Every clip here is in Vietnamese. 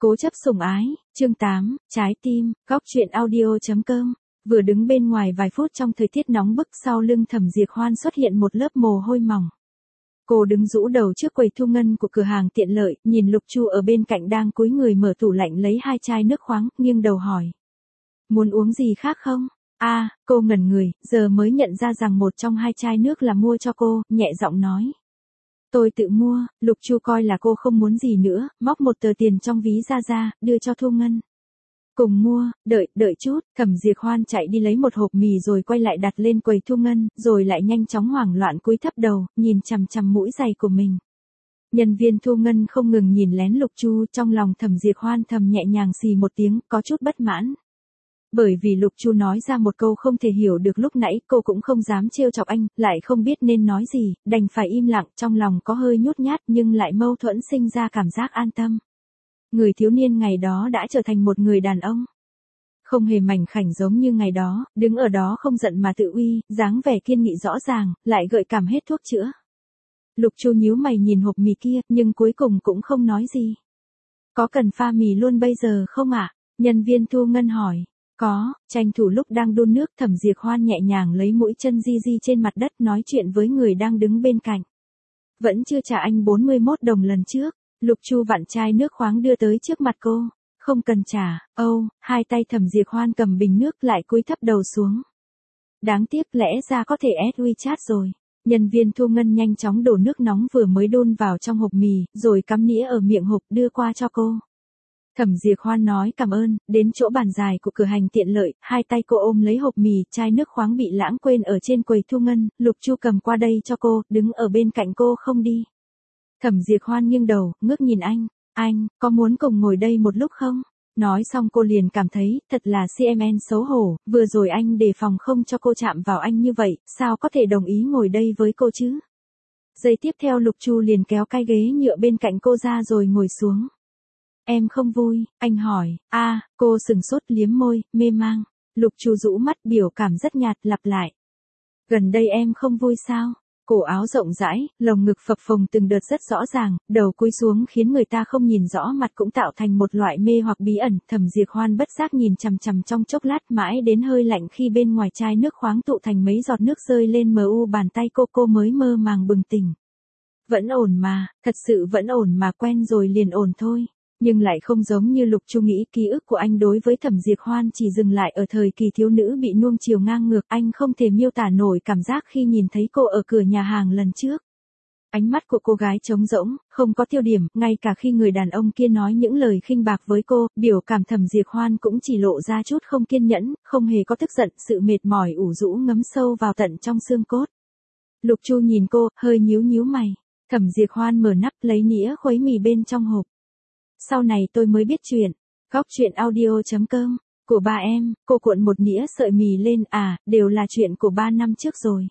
Cố chấp sủng ái, chương 8, trái tim, góc truyện audio.com. Vừa đứng bên ngoài vài phút trong thời tiết nóng bức, sau lưng Thẩm Diệp Hoan xuất hiện một lớp mồ hôi mỏng. Cô đứng rũ đầu trước quầy thu ngân của cửa hàng tiện lợi, nhìn Lục Chu ở bên cạnh đang cúi người mở tủ lạnh lấy 2 chai nước khoáng, nghiêng đầu hỏi. Muốn uống gì khác không? Cô ngẩn người, giờ mới nhận ra rằng một trong 2 chai nước là mua cho cô, nhẹ giọng nói. Tôi tự mua. Lục Chu coi là cô không muốn gì nữa, móc một tờ tiền trong ví ra, đưa cho Thu Ngân. Cùng mua, đợi chút. Thẩm Diệp Hoan chạy đi lấy một hộp mì rồi quay lại đặt lên quầy Thu Ngân, rồi lại nhanh chóng hoảng loạn cúi thấp đầu, nhìn chằm chằm mũi giày của mình. Nhân viên Thu Ngân không ngừng nhìn lén Lục Chu, trong lòng Thẩm Diệp Hoan thầm nhẹ nhàng xì một tiếng, có chút bất mãn. Bởi vì Lục Chu nói ra một câu không thể hiểu được lúc nãy, cô cũng không dám trêu chọc anh, lại không biết nên nói gì, đành phải im lặng, trong lòng có hơi nhút nhát nhưng lại mâu thuẫn, sinh ra cảm giác an tâm. Người thiếu niên ngày đó đã trở thành một người đàn ông. Không hề mảnh khảnh giống như ngày đó, đứng ở đó không giận mà tự uy, dáng vẻ kiên nghị rõ ràng, lại gợi cảm hết thuốc chữa. Lục Chu nhíu mày nhìn hộp mì kia, nhưng cuối cùng cũng không nói gì. Có cần pha mì luôn bây giờ không ạ? Nhân viên Thu Ngân hỏi. Có. Tranh thủ lúc đang đun nước, Thẩm Diệp Hoan nhẹ nhàng lấy mũi chân di trên mặt đất, nói chuyện với người đang đứng bên cạnh. Vẫn chưa trả anh 41 đồng lần trước. Lục Chu vặn chai nước khoáng đưa tới trước mặt cô. Không cần trả. Hai tay Thẩm Diệp Hoan cầm bình nước lại cúi thấp đầu xuống. Đáng tiếc, lẽ ra có thể add WeChat rồi. Nhân viên Thu Ngân nhanh chóng đổ nước nóng vừa mới đun vào trong hộp mì, rồi cắm nĩa ở miệng hộp đưa qua cho cô. Thẩm Diệp Hoan nói cảm ơn, đến chỗ bàn dài của cửa hàng tiện lợi, hai tay cô ôm lấy hộp mì, chai nước khoáng bị lãng quên ở trên quầy Thu Ngân, Lục Chu cầm qua đây cho cô, đứng ở bên cạnh cô không đi. Thẩm Diệp Hoan nghiêng đầu, ngước nhìn anh, có muốn cùng ngồi đây một lúc không? Nói xong cô liền cảm thấy, thật là CMN xấu hổ, vừa rồi anh đề phòng không cho cô chạm vào anh như vậy, sao có thể đồng ý ngồi đây với cô chứ? Giây tiếp theo Lục Chu liền kéo cái ghế nhựa bên cạnh cô ra rồi ngồi xuống. Em không vui, anh hỏi. Cô sừng sốt liếm môi, mê mang. Lục Chu rũ mắt, biểu cảm rất nhạt, lặp lại. Gần đây em không vui sao? Cổ áo rộng rãi, lồng ngực phập phồng từng đợt rất rõ ràng, đầu cúi xuống khiến người ta không nhìn rõ mặt cũng tạo thành một loại mê hoặc bí ẩn. Thẩm Diệp Hoan bất giác nhìn chằm chằm trong chốc lát, mãi đến hơi lạnh khi bên ngoài chai nước khoáng tụ thành mấy giọt nước rơi lên bàn tay cô mới mơ màng bừng tỉnh. Vẫn ổn mà, thật sự vẫn ổn mà, quen rồi liền ổn thôi. Nhưng lại không giống như Lục Chu nghĩ, ký ức của anh đối với Thẩm Diệp Hoan chỉ dừng lại ở thời kỳ thiếu nữ bị nuông chiều ngang ngược, anh không thể miêu tả nổi cảm giác khi nhìn thấy cô ở cửa nhà hàng lần trước. Ánh mắt của cô gái trống rỗng, không có tiêu điểm, ngay cả khi người đàn ông kia nói những lời khinh bạc với cô, biểu cảm Thẩm Diệp Hoan cũng chỉ lộ ra chút không kiên nhẫn, không hề có tức giận, sự mệt mỏi ủ rũ ngấm sâu vào tận trong xương cốt. Lục Chu nhìn cô, hơi nhíu mày. Thẩm Diệp Hoan mở nắp lấy nĩa khuấy mì bên trong hộp. Sau này tôi mới biết chuyện. Góc truyện audio.com. Của ba em, cô cuộn một nĩa sợi mì lên, đều là chuyện của 3 năm trước rồi.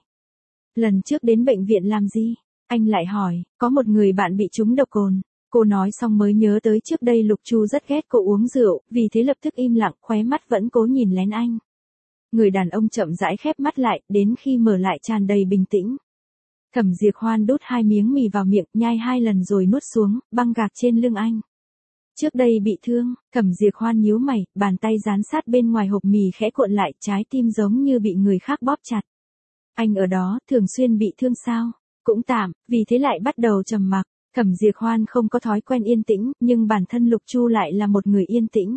Lần trước đến bệnh viện làm gì? Anh lại hỏi, có một người bạn bị trúng độc cồn. Cô nói xong mới nhớ tới trước đây Lục Chu rất ghét cô uống rượu, vì thế lập tức im lặng, khóe mắt vẫn cố nhìn lén anh. Người đàn ông chậm rãi khép mắt lại, đến khi mở lại tràn đầy bình tĩnh. Thẩm Diệp Hoan đút 2 miếng mì vào miệng, nhai 2 lần rồi nuốt xuống, băng gạc trên lưng anh. Trước đây bị thương, Thẩm Diệp Hoan nhíu mày, bàn tay dán sát bên ngoài hộp mì khẽ cuộn lại, trái tim giống như bị người khác bóp chặt. Anh ở đó, thường xuyên bị thương sao? Cũng tạm, vì thế lại bắt đầu trầm mặc. Thẩm Diệp Hoan không có thói quen yên tĩnh, nhưng bản thân Lục Chu lại là một người yên tĩnh.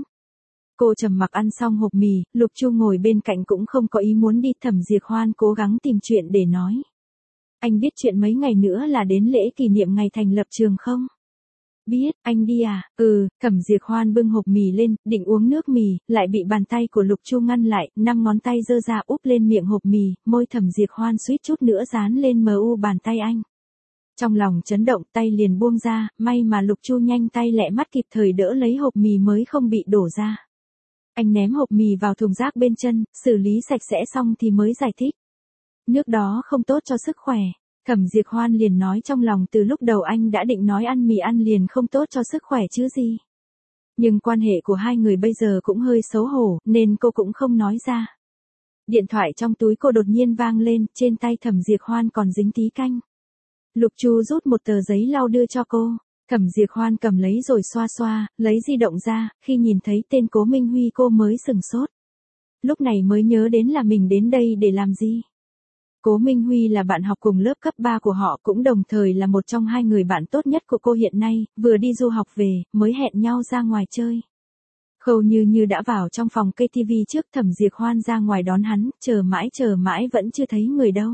Cô trầm mặc ăn xong hộp mì, Lục Chu ngồi bên cạnh cũng không có ý muốn đi, Thẩm Diệp Hoan cố gắng tìm chuyện để nói. Anh biết chuyện mấy ngày nữa là đến lễ kỷ niệm ngày thành lập trường không? Biết, anh đi à? Thẩm Diệp Hoan bưng hộp mì lên, định uống nước mì, lại bị bàn tay của Lục Chu ngăn lại, 5 ngón tay giơ ra úp lên miệng hộp mì, môi Thẩm Diệp Hoan suýt chút nữa dán lên bàn tay anh. Trong lòng chấn động, tay liền buông ra, may mà Lục Chu nhanh tay lẹ mắt kịp thời đỡ lấy hộp mì mới không bị đổ ra. Anh ném hộp mì vào thùng rác bên chân, xử lý sạch sẽ xong thì mới giải thích. Nước đó không tốt cho sức khỏe. Thẩm Diệp Hoan liền nói trong lòng, từ lúc đầu anh đã định nói ăn mì ăn liền không tốt cho sức khỏe chứ gì. Nhưng quan hệ của hai người bây giờ cũng hơi xấu hổ, nên cô cũng không nói ra. Điện thoại trong túi cô đột nhiên vang lên, trên tay Thẩm Diệp Hoan còn dính tí canh. Lục Chu rút một tờ giấy lau đưa cho cô. Thẩm Diệp Hoan cầm lấy rồi xoa xoa, lấy di động ra, khi nhìn thấy tên Cố Minh Huy cô mới sừng sốt. Lúc này mới nhớ đến là mình đến đây để làm gì. Cố Minh Huy là bạn học cùng lớp cấp 3 của họ, cũng đồng thời là một trong hai người bạn tốt nhất của cô hiện nay, vừa đi du học về, mới hẹn nhau ra ngoài chơi. Khâu Như đã vào trong phòng cây TV trước, Thẩm Diệp Hoan ra ngoài đón hắn, chờ mãi vẫn chưa thấy người đâu.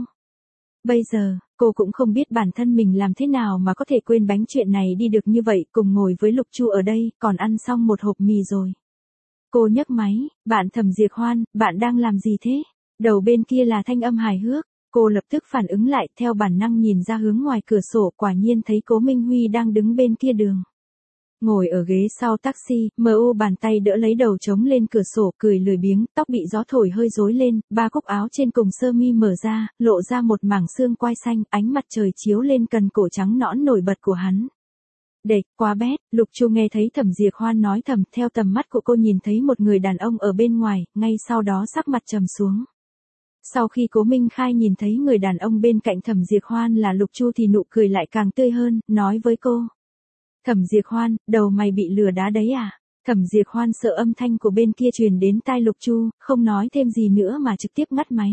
Bây giờ, cô cũng không biết bản thân mình làm thế nào mà có thể quên bánh chuyện này đi được như vậy, cùng ngồi với Lục Chu ở đây, còn ăn xong một hộp mì rồi. Cô nhấc máy, bạn Thẩm Diệp Hoan, bạn đang làm gì thế? Đầu bên kia là thanh âm hài hước, cô lập tức phản ứng lại, theo bản năng nhìn ra hướng ngoài cửa sổ, quả nhiên thấy Cố Minh Huy đang đứng bên kia đường. Ngồi ở ghế sau taxi, bàn tay đỡ lấy đầu chống lên cửa sổ, cười lười biếng, tóc bị gió thổi hơi rối lên, ba cúc áo trên cùng sơ mi mở ra, lộ ra một mảng xương quai xanh, ánh mặt trời chiếu lên cần cổ trắng nõn nổi bật của hắn. Đệt, quá bét, Lục Chu nghe thấy Thẩm Diệp Hoan nói thầm, theo tầm mắt của cô nhìn thấy một người đàn ông ở bên ngoài, ngay sau đó sắc mặt trầm xuống. Sau khi Cố Minh Khai nhìn thấy người đàn ông bên cạnh Thẩm Diệp Hoan là Lục Chu thì nụ cười lại càng tươi hơn, nói với cô. Thẩm Diệp Hoan, đầu mày bị lừa đá đấy à? Thẩm Diệp Hoan sợ âm thanh của bên kia truyền đến tai Lục Chu, không nói thêm gì nữa mà trực tiếp ngắt máy.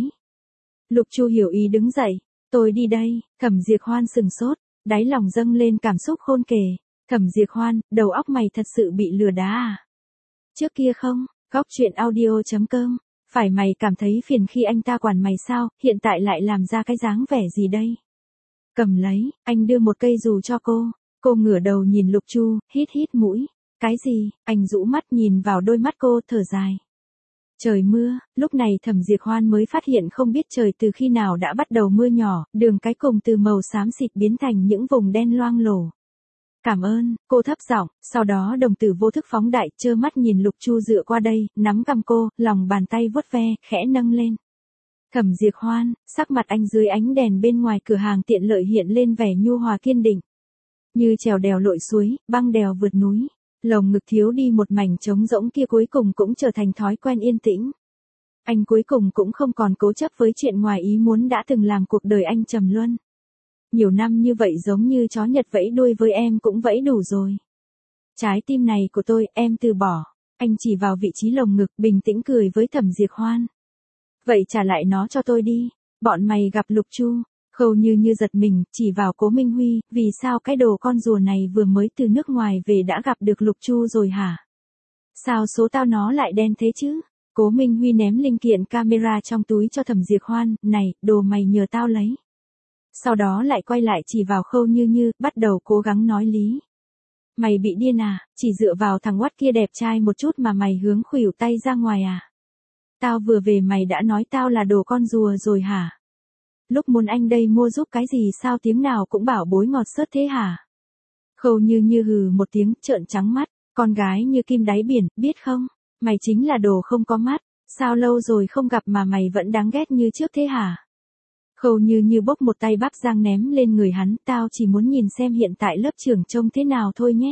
Lục Chu hiểu ý đứng dậy, tôi đi đây. Thẩm Diệp Hoan sừng sốt, đáy lòng dâng lên cảm xúc khôn kể. Thẩm Diệp Hoan, đầu óc mày thật sự bị lừa đá à? Trước kia không, góc chuyện audio.com. Phải mày cảm thấy phiền khi anh ta quản mày sao, hiện tại lại làm ra cái dáng vẻ gì đây? Cầm lấy, anh đưa một cây dù cho cô. Cô ngửa đầu nhìn Lục Chu, hít mũi. Cái gì? Anh rũ mắt nhìn vào đôi mắt cô, thở dài. Trời mưa, lúc này Thẩm Diệp Hoan mới phát hiện không biết trời từ khi nào đã bắt đầu mưa nhỏ, đường cái cùng từ màu xám xịt biến thành những vùng đen loang lổ. Cảm ơn, cô thấp giọng, sau đó đồng tử vô thức phóng đại, trơ mắt nhìn Lục Chu dựa qua đây, nắm cằm cô, lòng bàn tay vuốt ve, khẽ nâng lên. Thẩm Diệp Hoan, sắc mặt anh dưới ánh đèn bên ngoài cửa hàng tiện lợi hiện lên vẻ nhu hòa kiên định. Như trèo đèo lội suối, băng đèo vượt núi, lồng ngực thiếu đi một mảnh trống rỗng kia cuối cùng cũng trở thành thói quen yên tĩnh. Anh cuối cùng cũng không còn cố chấp với chuyện ngoài ý muốn đã từng làm cuộc đời anh trầm luân. Nhiều năm như vậy giống như chó Nhật vẫy đuôi với em cũng vẫy đủ rồi. Trái tim này của tôi, em từ bỏ. Anh chỉ vào vị trí lồng ngực, bình tĩnh cười với Thẩm Diệp Hoan. Vậy trả lại nó cho tôi đi. Bọn mày gặp Lục Chu. Khâu Như giật mình, chỉ vào Cố Minh Huy, vì sao cái đồ con rùa này vừa mới từ nước ngoài về đã gặp được Lục Chu rồi hả? Sao số tao nó lại đen thế chứ? Cố Minh Huy ném linh kiện camera trong túi cho Thẩm Diệp Hoan, này, đồ mày nhờ tao lấy. Sau đó lại quay lại chỉ vào Khâu Như, bắt đầu cố gắng nói lý. Mày bị điên à, chỉ dựa vào thằng Watt kia đẹp trai một chút mà mày hướng khuỷu tay ra ngoài à? Tao vừa về mày đã nói tao là đồ con rùa rồi hả? Lúc muốn anh đây mua giúp cái gì sao tiếng nào cũng bảo bối ngọt sớt thế hả? Khâu Như hừ một tiếng, trợn trắng mắt, con gái như kim đáy biển, biết không? Mày chính là đồ không có mắt, sao lâu rồi không gặp mà mày vẫn đáng ghét như trước thế hả? Khâu Như bốc một tay bắp rang ném lên người hắn, tao chỉ muốn nhìn xem hiện tại lớp trưởng trông thế nào thôi nhé.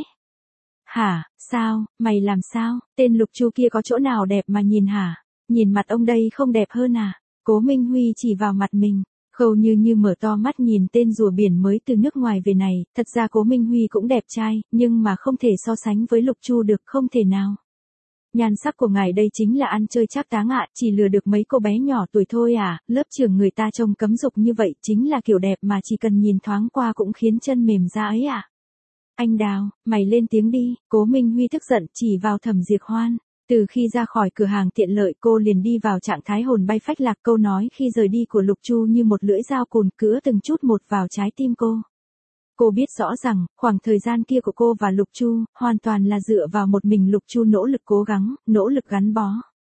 Hả, sao, mày làm sao, tên Lục Chu kia có chỗ nào đẹp mà nhìn hả? Nhìn mặt ông đây không đẹp hơn à? Cố Minh Huy chỉ vào mặt mình. Khâu Như mở to mắt nhìn tên rùa biển mới từ nước ngoài về này, thật ra Cố Minh Huy cũng đẹp trai, nhưng mà không thể so sánh với Lục Chu được, không thể nào. Nhan sắc của ngài đây chính là ăn chơi trác táng ạ, chỉ lừa được mấy cô bé nhỏ tuổi thôi à, lớp trưởng người ta trông cấm dục như vậy chính là kiểu đẹp mà chỉ cần nhìn thoáng qua cũng khiến chân mềm ra ấy à. Anh Đào, mày lên tiếng đi, Cố Minh Huy tức giận chỉ vào Thẩm Diệp Hoan. Từ khi ra khỏi cửa hàng tiện lợi cô liền đi vào trạng thái hồn bay phách lạc, câu nói khi rời đi của Lục Chu như một lưỡi dao cùn cứa từng chút một vào trái tim cô. Cô biết rõ rằng, khoảng thời gian kia của cô và Lục Chu, hoàn toàn là dựa vào một mình Lục Chu nỗ lực cố gắng, nỗ lực gắn bó.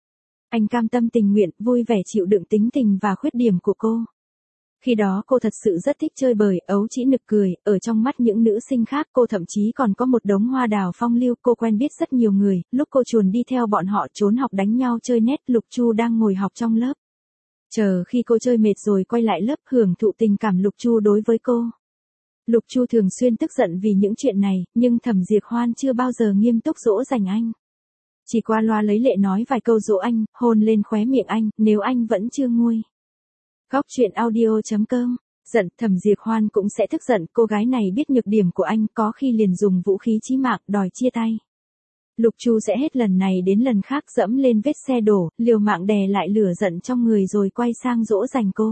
Anh cam tâm tình nguyện, vui vẻ chịu đựng tính tình và khuyết điểm của cô. Khi đó cô thật sự rất thích chơi bời, ấu trĩ nực cười, ở trong mắt những nữ sinh khác cô thậm chí còn có một đống hoa đào phong lưu, cô quen biết rất nhiều người, lúc cô chuồn đi theo bọn họ trốn học đánh nhau chơi net, Lục Chu đang ngồi học trong lớp. Chờ khi cô chơi mệt rồi quay lại lớp hưởng thụ tình cảm Lục Chu đối với cô. Lục Chu thường xuyên tức giận vì những chuyện này, nhưng Thẩm Diệp Hoan chưa bao giờ nghiêm túc dỗ dành anh. Chỉ qua loa lấy lệ nói vài câu dỗ anh, hôn lên khóe miệng anh, nếu anh vẫn chưa nguôi. Góc chuyện audio.com Giận, Thẩm Diệp Hoan cũng sẽ tức giận, cô gái này biết nhược điểm của anh, có khi liền dùng vũ khí chí mạng đòi chia tay. Lục Chu sẽ hết lần này đến lần khác dẫm lên vết xe đổ, liều mạng đè lại lửa giận trong người rồi quay sang dỗ dành cô.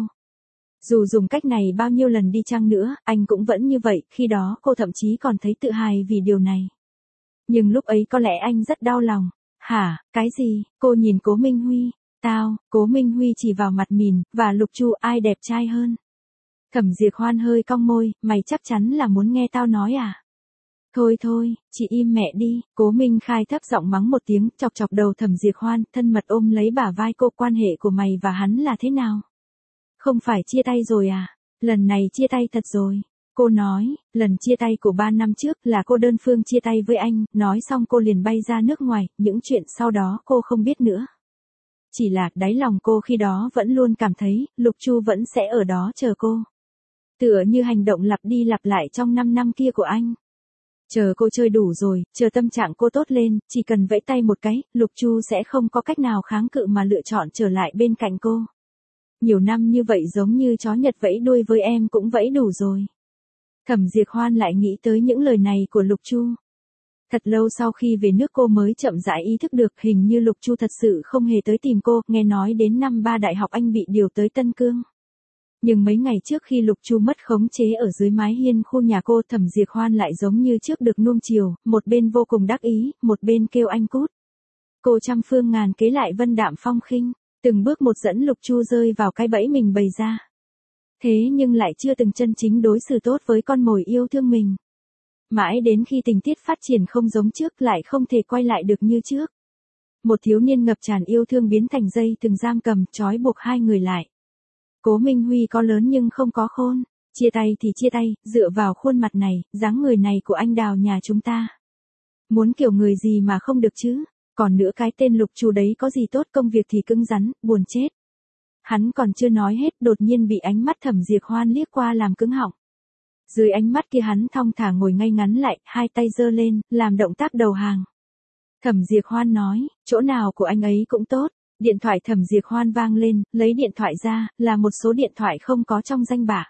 Dù dùng cách này bao nhiêu lần đi chăng nữa, anh cũng vẫn như vậy, khi đó cô thậm chí còn thấy tự hài vì điều này. Nhưng lúc ấy có lẽ anh rất đau lòng. Hả, cái gì? Cô nhìn Cố Minh Huy. Tao, Cố Minh Huy chỉ vào mặt mình, và Lục Chu ai đẹp trai hơn. Thẩm Diệp Hoan hơi cong môi, mày chắc chắn là muốn nghe tao nói à? Thôi thôi, chị im mẹ đi, Cố Minh Khai thấp giọng mắng một tiếng, chọc chọc đầu Thẩm Diệp Hoan, thân mật ôm lấy bả vai cô, quan hệ của mày và hắn là thế nào? Không phải chia tay rồi à? Lần này chia tay thật rồi. Cô nói, lần chia tay của 3 năm trước là cô đơn phương chia tay với anh, nói xong cô liền bay ra nước ngoài, những chuyện sau đó cô không biết nữa. Chỉ là đáy lòng cô khi đó vẫn luôn cảm thấy, Lục Chu vẫn sẽ ở đó chờ cô. Tựa như hành động lặp đi lặp lại trong 5 năm kia của anh. Chờ cô chơi đủ rồi, chờ tâm trạng cô tốt lên, chỉ cần vẫy tay một cái, Lục Chu sẽ không có cách nào kháng cự mà lựa chọn trở lại bên cạnh cô. Nhiều năm như vậy giống như chó Nhật vẫy đuôi với em cũng vẫy đủ rồi. Thẩm Diệp Hoan lại nghĩ tới những lời này của Lục Chu. Thật lâu sau khi về nước cô mới chậm rãi ý thức được hình như Lục Chu thật sự không hề tới tìm cô, nghe nói đến năm 3 đại học anh bị điều tới Tân Cương. Nhưng mấy ngày trước khi Lục Chu mất khống chế ở dưới mái hiên khu nhà cô, Thẩm Diệp Hoan lại giống như trước được nuông chiều, một bên vô cùng đắc ý, một bên kêu anh cút. Cô trăm phương ngàn kế lại vân đạm phong khinh, từng bước một dẫn Lục Chu rơi vào cái bẫy mình bày ra. Thế nhưng lại chưa từng chân chính đối xử tốt với con mồi yêu thương mình. Mãi đến khi tình tiết phát triển không giống trước lại không thể quay lại được như trước. Một thiếu niên ngập tràn yêu thương biến thành dây từng giam cầm trói buộc hai người lại. Cố Minh Huy có lớn nhưng không có khôn. Chia tay thì chia tay, dựa vào khuôn mặt này, dáng người này của anh Đào nhà chúng ta. Muốn kiểu người gì mà không được chứ. Còn nữa cái tên Lục Chu đấy có gì tốt, công việc thì cứng rắn, buồn chết. Hắn còn chưa nói hết, đột nhiên bị ánh mắt Thẩm Diệp Hoan liếc qua làm cứng họng. Dưới ánh mắt kia hắn thong thả ngồi ngay ngắn lại, hai tay giơ lên, làm động tác đầu hàng. Thẩm Diệp Hoan nói, chỗ nào của anh ấy cũng tốt. Điện thoại Thẩm Diệp Hoan vang lên, lấy điện thoại ra, là một số điện thoại không có trong danh bạ.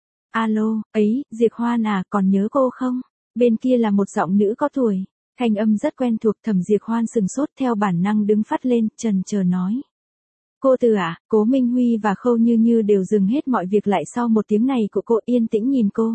Alo, ấy, Diệp Hoan à, còn nhớ cô không? Bên kia là một giọng nữ có tuổi. Thanh âm rất quen thuộc, Thẩm Diệp Hoan sừng sốt theo bản năng đứng phát lên, chần chờ nói. Cô Từ à? Cố Minh Huy và Khâu Như Như đều dừng hết mọi việc lại sau một tiếng này của cô, yên tĩnh nhìn cô.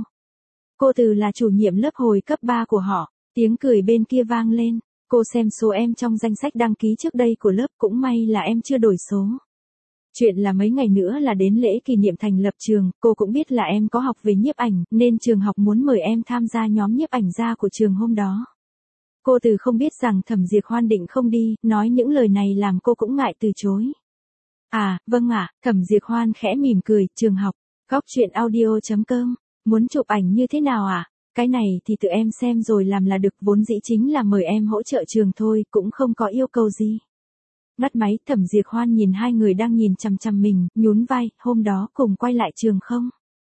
Cô Từ là chủ nhiệm lớp hồi cấp 3 của họ. Tiếng cười bên kia vang lên. Cô xem số em trong danh sách đăng ký trước đây của lớp, cũng may là em chưa đổi số. Chuyện là mấy ngày nữa là đến lễ kỷ niệm thành lập trường, cô cũng biết là em có học về nhiếp ảnh, nên trường học muốn mời em tham gia nhóm nhiếp ảnh gia của trường hôm đó. Cô Từ không biết rằng Thẩm Diệp Hoan định không đi, nói những lời này làm cô cũng ngại từ chối. À, vâng ạ, Thẩm Diệp Hoan khẽ mỉm cười, trường học, gocchuyenaudio.com, muốn chụp ảnh như thế nào ạ? Cái này thì tự em xem rồi làm là được, vốn dĩ chính là mời em hỗ trợ trường thôi, cũng không có yêu cầu gì. Ngắt máy, Thẩm Diệp Hoan nhìn hai người đang nhìn chằm chằm mình, nhún vai, hôm đó cùng quay lại trường không?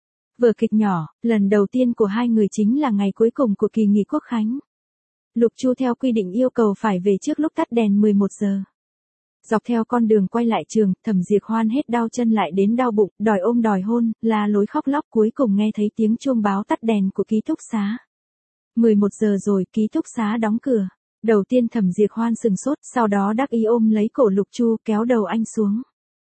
Vở kịch nhỏ, lần đầu tiên của hai người chính là ngày cuối cùng của kỳ nghỉ Quốc khánh. Lục Chu theo quy định yêu cầu phải về trước lúc tắt đèn 11 giờ. Dọc theo con đường quay lại trường, Thẩm Diệp Hoan hết đau chân lại đến đau bụng, đòi ôm đòi hôn, la lối khóc lóc, cuối cùng nghe thấy tiếng chuông báo tắt đèn của ký túc xá. 11 giờ rồi, ký túc xá đóng cửa. Đầu tiên Thẩm Diệp Hoan sừng sốt, sau đó đắc ý ôm lấy cổ Lục Chu, kéo đầu anh xuống.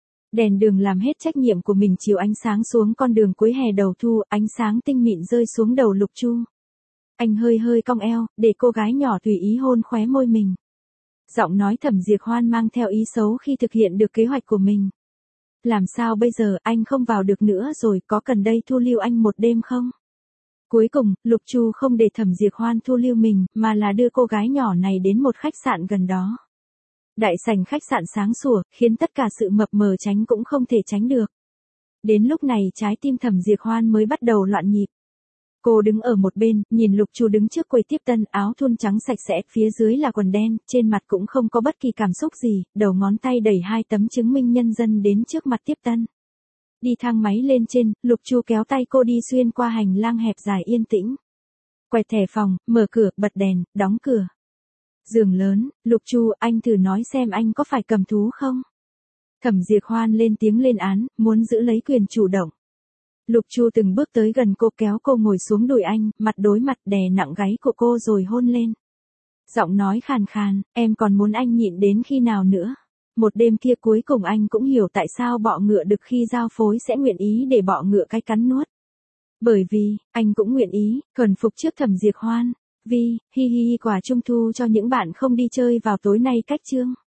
Đèn đường làm hết trách nhiệm của mình, chiếu ánh sáng xuống con đường cuối hè đầu thu, ánh sáng tinh mịn rơi xuống đầu Lục Chu. Anh hơi hơi cong eo, để cô gái nhỏ tùy ý hôn khóe môi mình. Giọng nói Thẩm Diệp Hoan mang theo ý xấu khi thực hiện được kế hoạch của mình. Làm sao bây giờ, anh không vào được nữa rồi, có cần đây thu lưu anh một đêm không? Cuối cùng, Lục Chu không để Thẩm Diệp Hoan thu lưu mình, mà là đưa cô gái nhỏ này đến một khách sạn gần đó. Đại sảnh khách sạn sáng sủa, khiến tất cả sự mập mờ tránh cũng không thể tránh được. Đến lúc này trái tim Thẩm Diệp Hoan mới bắt đầu loạn nhịp. Cô đứng ở một bên, nhìn Lục Chu đứng trước quầy tiếp tân, áo thun trắng sạch sẽ, phía dưới là quần đen, trên mặt cũng không có bất kỳ cảm xúc gì, đầu ngón tay đẩy 2 tấm chứng minh nhân dân đến trước mặt tiếp tân. Đi thang máy lên trên, Lục Chu kéo tay cô đi xuyên qua hành lang hẹp dài yên tĩnh. Quẹt thẻ phòng, mở cửa, bật đèn, đóng cửa. Giường lớn, Lục Chu, anh thử nói xem anh có phải cầm thú không? Thẩm Diệp Hoan lên tiếng lên án, muốn giữ lấy quyền chủ động. Lục Chu từng bước tới gần cô kéo cô ngồi xuống đùi anh, mặt đối mặt đè nặng gáy của cô rồi hôn lên. Giọng nói khàn khàn, em còn muốn anh nhịn đến khi nào nữa? Một đêm kia cuối cùng anh cũng hiểu tại sao bọ ngựa đực khi giao phối sẽ nguyện ý để bọ ngựa cái cắn nuốt. Bởi vì, anh cũng nguyện ý, thuần phục trước Thẩm Diệt Hoan. Hi hi hi, quà trung thu cho những bạn không đi chơi vào tối nay cách chương.